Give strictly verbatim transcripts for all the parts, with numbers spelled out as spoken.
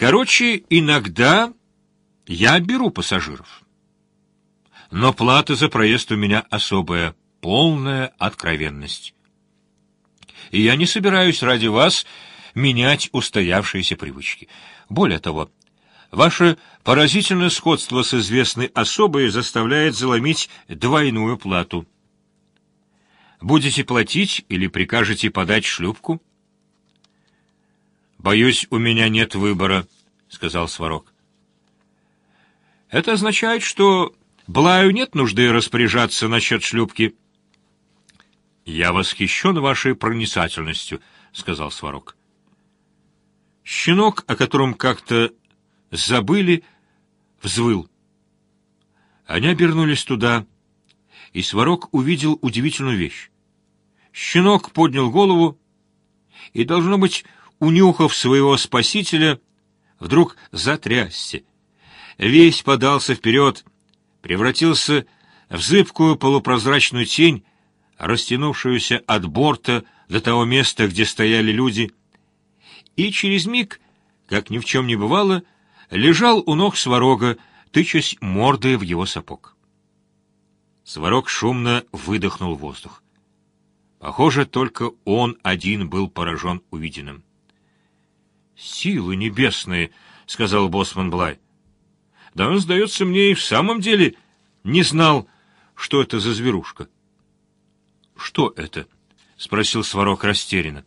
Короче, иногда я беру пассажиров. Но плата за проезд у меня особая, полная откровенность. И я не собираюсь ради вас менять устоявшиеся привычки. Более того, ваше поразительное сходство с известной особой заставляет заломить двойную плату. Будете платить или прикажете подать шлюпку? «Боюсь, у меня нет выбора», — сказал Сварог. «Это означает, что Блаю нет нужды распоряжаться насчет шлюпки». «Я восхищен вашей проницательностью», — сказал Сварог. Щенок, о котором как-то забыли, взвыл. Они обернулись туда, и Сварог увидел удивительную вещь. Щенок поднял голову и, должно быть, унюхав своего спасителя, вдруг затрясся. Весь подался вперед, превратился в зыбкую полупрозрачную тень, растянувшуюся от борта до того места, где стояли люди, и через миг, как ни в чем не бывало, лежал у ног Сварога, тычась мордой в его сапог. Сварог шумно выдохнул воздух. Похоже, только он один был поражен увиденным. «Силы небесные!» — сказал боцман Блай. «Да он, сдается мне, и в самом деле не знал, что это за зверушка». «Что это?» — спросил Сварог растерянно.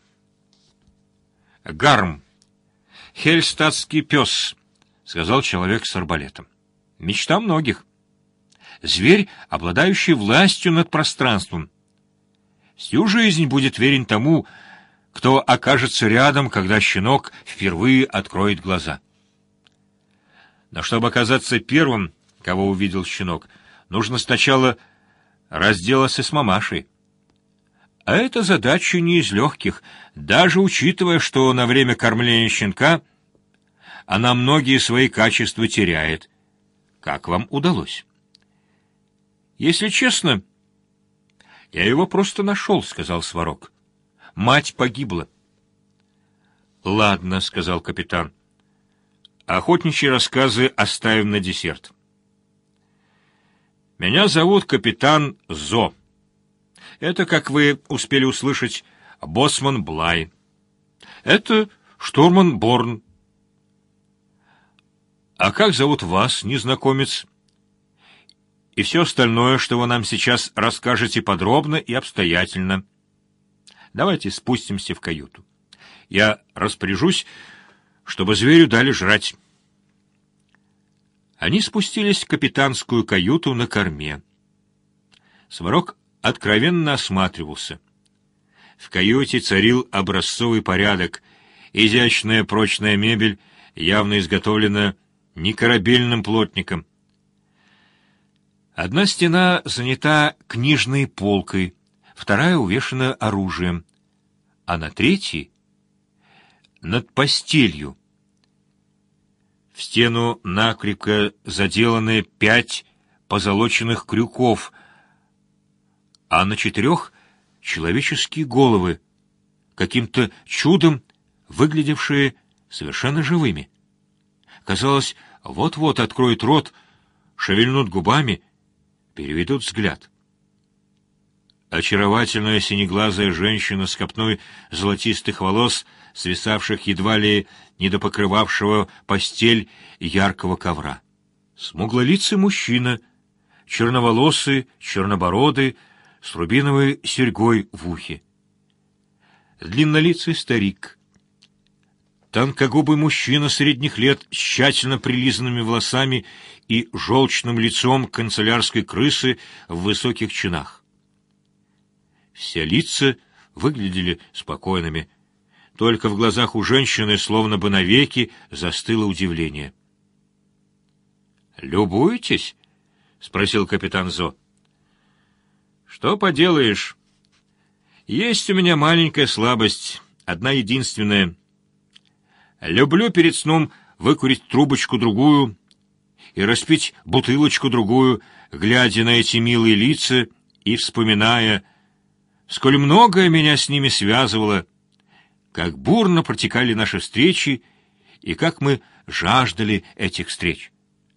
«Гарм. Хельстатский пес», — сказал человек с арбалетом. «Мечта многих. Зверь, обладающий властью над пространством. Всю жизнь будет верен тому, кто окажется рядом, когда щенок впервые откроет глаза. Но чтобы оказаться первым, кого увидел щенок, нужно сначала разделаться с мамашей. А эта задача не из легких, даже учитывая, что на время кормления щенка она многие свои качества теряет. Как вам удалось? Если честно, я его просто нашел, — сказал Сварог. Мать погибла. Ладно, — сказал капитан. Охотничьи рассказы оставим на десерт. Меня зовут капитан Зо. Это, как вы успели услышать, боцман Блай. Это штурман Борн. А как зовут вас, незнакомец? И все остальное, что вы нам сейчас расскажете подробно и обстоятельно. Давайте спустимся в каюту. Я распоряжусь, чтобы зверю дали жрать. Они спустились в капитанскую каюту на корме. Сварог откровенно осматривался. В каюте царил образцовый порядок, изящная прочная мебель, явно изготовлена не корабельным плотником. Одна стена занята книжной полкой, вторая увешана оружием, а на третьей — над постелью. В стену накрепко заделаны пять позолоченных крюков, а на четырех — человеческие головы, каким-то чудом выглядевшие совершенно живыми. Казалось, вот-вот откроют рот, шевельнут губами, переведут взгляд. Очаровательная синеглазая женщина с копной золотистых волос, свисавших едва ли не до покрывавшего постель яркого ковра. Смуглолицый мужчина, черноволосый, чернобородый, с рубиновой серьгой в ухе. Длиннолицый старик. Тонкогубый мужчина средних лет с тщательно прилизанными волосами и желчным лицом канцелярской крысы в высоких чинах. Все лица выглядели спокойными, только в глазах у женщины словно бы навеки застыло удивление. «Любуетесь?» — спросил капитан Зо. «Что поделаешь? Есть у меня маленькая слабость, одна единственная. Люблю перед сном выкурить трубочку-другую и распить бутылочку-другую, глядя на эти милые лица и вспоминая, сколь многое меня с ними связывало, как бурно протекали наши встречи и как мы жаждали этих встреч.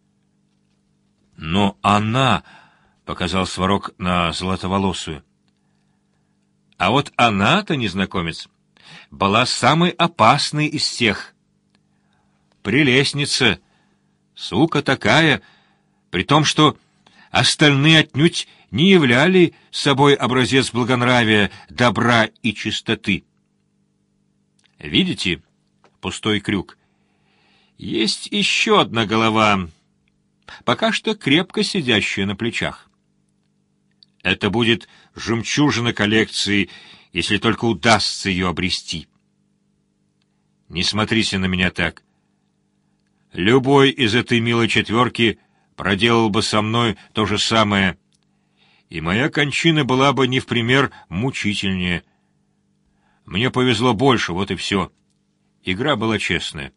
Но она, — показал Сварог на золотоволосую, — а вот она-то, незнакомец, была самой опасной из всех. Прелестница, сука такая, при том, что остальные отнюдь не являли собой образец благонравия, добра и чистоты. Видите, пустой крюк? Есть еще одна голова, пока что крепко сидящая на плечах. Это будет жемчужина коллекции, если только удастся ее обрести. Не смотрите на меня так. Любой из этой милой четверки проделал бы со мной то же самое, и моя кончина была бы не в пример мучительнее. Мне повезло больше, вот и все. Игра была честная.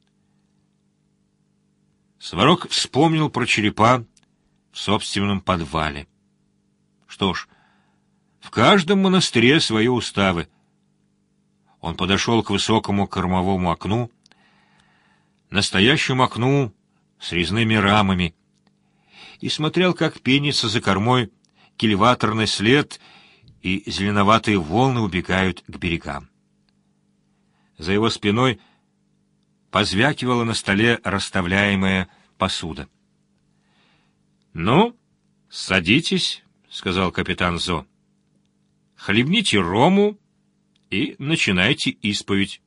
Сварог вспомнил про черепа в собственном подвале. Что ж, в каждом монастыре свои уставы. Он подошел к высокому кормовому окну, настоящему окну с резными рамами, и смотрел, как пенится за кормой кильваторный след, и зеленоватые волны убегают к берегам. За его спиной позвякивала на столе расставляемая посуда. — Ну, садитесь, — сказал капитан Зо. — Хлебните рому и начинайте исповедь.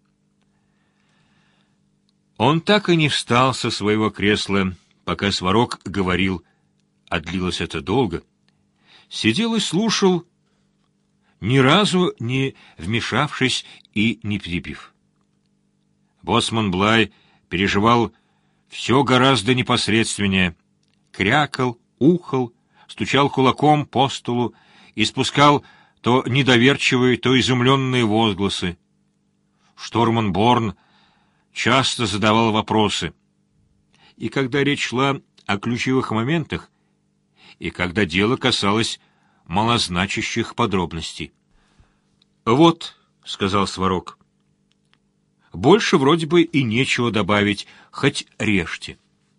Он так и не встал со своего кресла, пока Сварог говорил, а длилось это долго. Сидел и слушал, ни разу не вмешавшись и не перебив. Боцман Блай переживал все гораздо непосредственнее. Крякал, ухал, стучал кулаком по столу, испускал то недоверчивые, то изумленные возгласы. Штурман Борн часто задавал вопросы. И когда речь шла о ключевых моментах, и когда дело касалось малозначащих подробностей. «Вот», — сказал Сварог, — «больше вроде бы и нечего добавить, хоть режьте».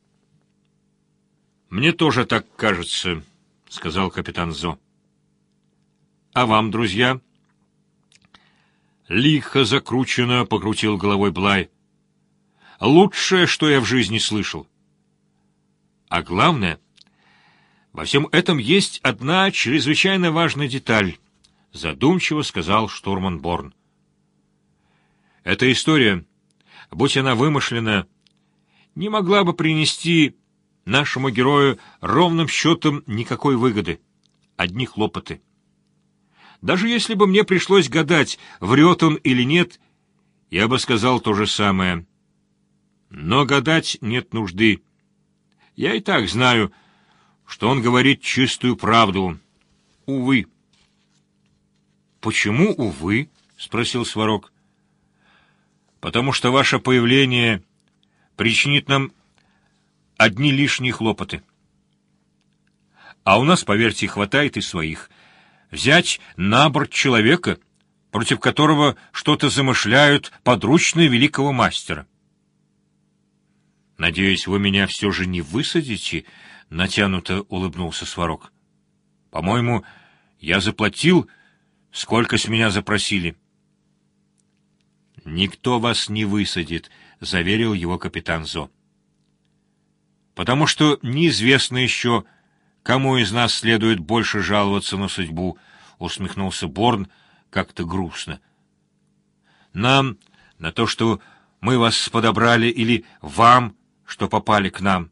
«Мне тоже так кажется», — сказал капитан Зо. «А вам, друзья?» «Лихо закручено», — покрутил головой Блай. «Лучшее, что я в жизни слышал. А главное, во всем этом есть одна чрезвычайно важная деталь», — задумчиво сказал штурман Борн. «Эта история, будь она вымышлена, не могла бы принести нашему герою ровным счетом никакой выгоды, одни хлопоты. Даже если бы мне пришлось гадать, врет он или нет, я бы сказал то же самое. Но гадать нет нужды. Я и так знаю, что он говорит чистую правду. Увы». «Почему увы?» — спросил Сварог. «Потому что ваше появление причинит нам одни лишние хлопоты. А у нас, поверьте, хватает и своих. Взять на борт человека, против которого что-то замышляют подручные великого мастера». «Надеюсь, вы меня все же не высадите?» — натянуто улыбнулся Сварог. «По-моему, я заплатил, сколько с меня запросили». «Никто вас не высадит», — заверил его капитан Зо. «Потому что неизвестно еще, кому из нас следует больше жаловаться на судьбу», — усмехнулся Борн как-то грустно. «Нам на то, что мы вас подобрали, или вам, что попали к нам?»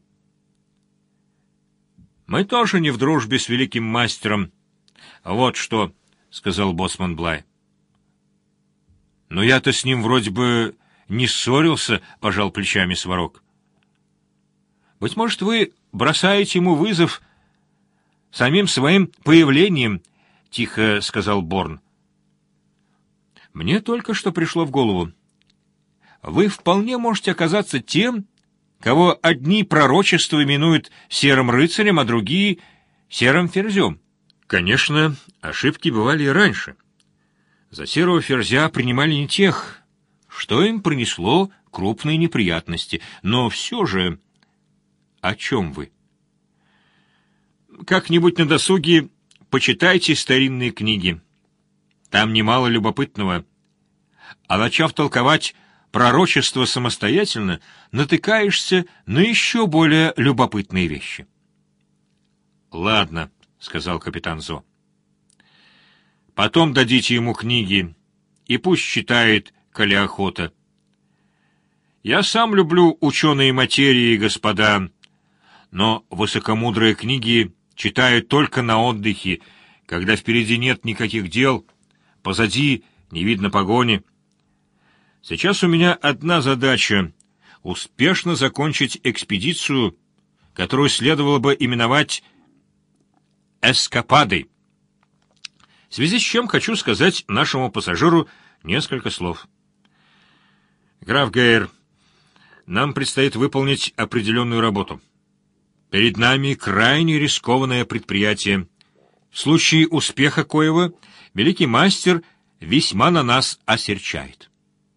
«Мы тоже не в дружбе с великим мастером. Вот что», — сказал боцман Блай. «Но я-то с ним вроде бы не ссорился», — пожал плечами Сварог. «Быть может, вы бросаете ему вызов самим своим появлением», — тихо сказал Борн. «Мне только что пришло в голову. Вы вполне можете оказаться тем, кого одни пророчества именуют серым рыцарем, а другие — серым ферзем. Конечно, ошибки бывали и раньше. За серого ферзя принимали не тех, что им принесло крупные неприятности. Но все же... О чем вы? Как-нибудь на досуге почитайте старинные книги. Там немало любопытного. А начав толковать пророчество самостоятельно, натыкаешься на еще более любопытные вещи. «Ладно», — сказал капитан Зо. «Потом дадите ему книги, и пусть читает, коли охота. Я сам люблю ученые материи, господа, но высокомудрые книги читаю только на отдыхе, когда впереди нет никаких дел, позади не видно погони. Сейчас у меня одна задача — успешно закончить экспедицию, которую следовало бы именовать эскападой. В связи с чем хочу сказать нашему пассажиру несколько слов. Граф Гейр, нам предстоит выполнить определенную работу. Перед нами крайне рискованное предприятие. В случае успеха коего великий мастер весьма на нас осерчает.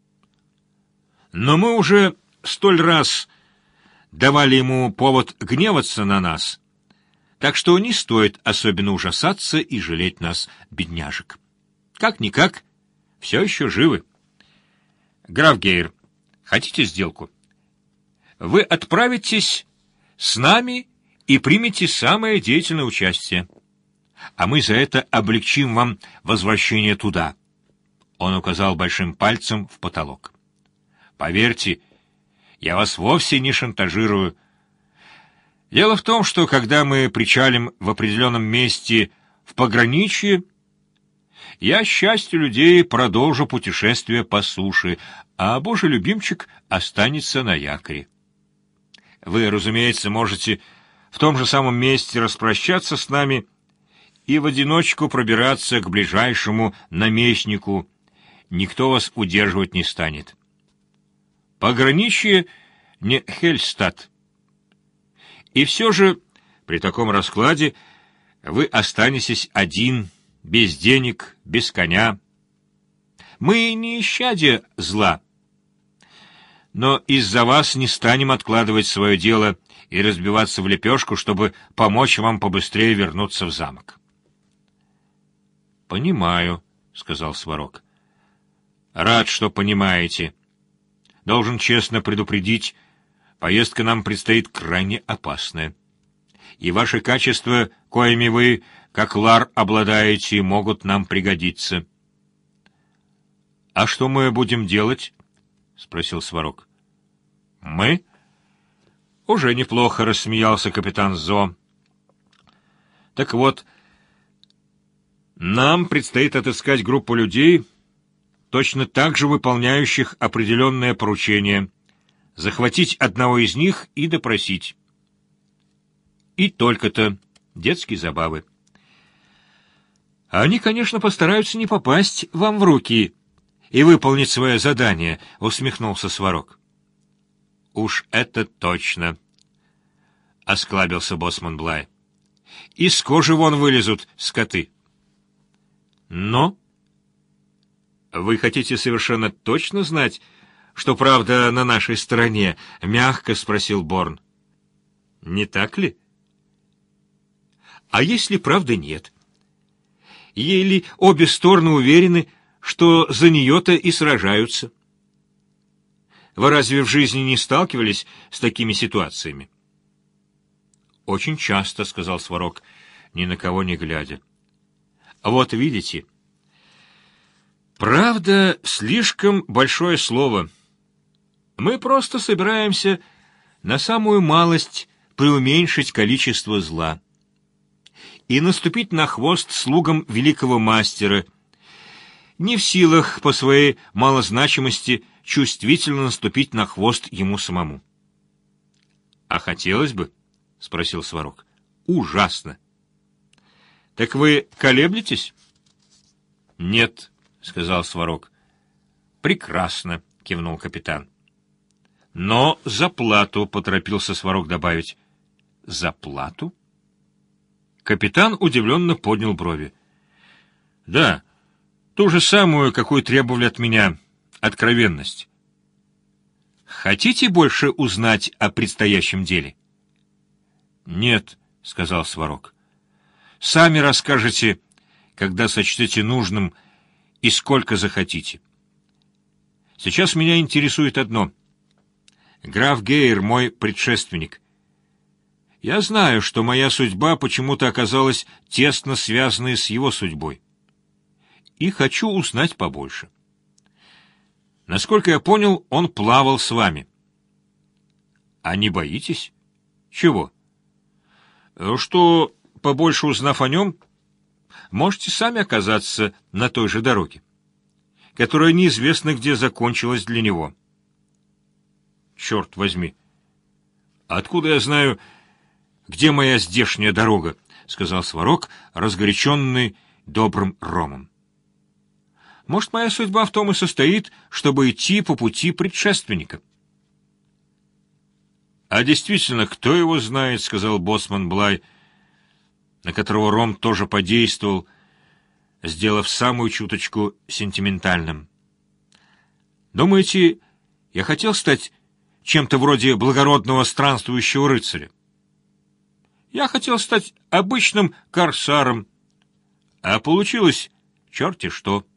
Но мы уже столь раз давали ему повод гневаться на нас, так что не стоит особенно ужасаться и жалеть нас, бедняжек. Как-никак, все еще живы. Граф Гейр, хотите сделку? Вы отправитесь с нами и примете самое деятельное участие, а мы за это облегчим вам возвращение туда. Он указал большим пальцем в потолок. Поверьте, я вас вовсе не шантажирую. Дело в том, что когда мы причалим в определенном месте в пограничье, я, счастью людей, продолжу путешествие по суше, а Божий любимчик останется на якоре. Вы, разумеется, можете в том же самом месте распрощаться с нами и в одиночку пробираться к ближайшему наместнику. Никто вас удерживать не станет. Пограничье не Хельстад. И все же при таком раскладе вы останетесь один, без денег, без коня. Мы не исчадие зла, но из-за вас не станем откладывать свое дело и разбиваться в лепешку, чтобы помочь вам побыстрее вернуться в замок. — Понимаю, — сказал Сварог. — Рад, что понимаете. Должен честно предупредить, поездка нам предстоит крайне опасная. И ваши качества, коими вы, как лар, обладаете, могут нам пригодиться. — А что мы будем делать? — спросил Сварог. — Мы? — Уже неплохо, — рассмеялся капитан Зо. — Так вот, нам предстоит отыскать группу людей, точно так же выполняющих определенное поручение, захватить одного из них и допросить. И только-то детские забавы. Они, конечно, постараются не попасть вам в руки и выполнить свое задание, — усмехнулся Сварог. — Уж это точно, — осклабился боцман Блай. — Из кожи вон вылезут скоты. — Но... Вы хотите совершенно точно знать, что правда на нашей стороне? — мягко спросил Борн. — Не так ли? — А если правды нет? Или обе стороны уверены, что за нее-то и сражаются? Вы разве в жизни не сталкивались с такими ситуациями? — Очень часто, — сказал Сварог, ни на кого не глядя. — Вот видите... Правда, слишком большое слово. Мы просто собираемся на самую малость преуменьшить количество зла и наступить на хвост слугам великого мастера, не в силах по своей малозначимости чувствительно наступить на хвост ему самому. — А хотелось бы? — спросил Сварог. — Ужасно. — Так вы колеблетесь? — Нет. — сказал Сварог. — Прекрасно, — кивнул капитан. — Но за плату, — поторопился Сварог добавить. — За плату? Капитан удивленно поднял брови. — Да, ту же самую, какую требовали от меня, откровенность. — Хотите больше узнать о предстоящем деле? Нет, — сказал Сварог. Сами расскажете, когда сочтете нужным и сколько захотите. Сейчас меня интересует одно. Граф Гейер — мой предшественник. Я знаю, что моя судьба почему-то оказалась тесно связанной с его судьбой. И хочу узнать побольше. Насколько я понял, он плавал с вами. А не боитесь? Чего? Что, побольше узнав о нем, можете сами оказаться на той же дороге, которая неизвестно где закончилась для него. Черт возьми! Откуда я знаю, где моя здешняя дорога? — сказал Сварог, разгоряченный добрым ромом. Может, моя судьба в том и состоит, чтобы идти по пути предшественника. — А действительно, кто его знает, — сказал боцман Блай, на которого ром тоже подействовал, сделав самую чуточку сентиментальным. — Думаете, я хотел стать чем-то вроде благородного странствующего рыцаря? Я хотел стать обычным корсаром, а получилось черти что.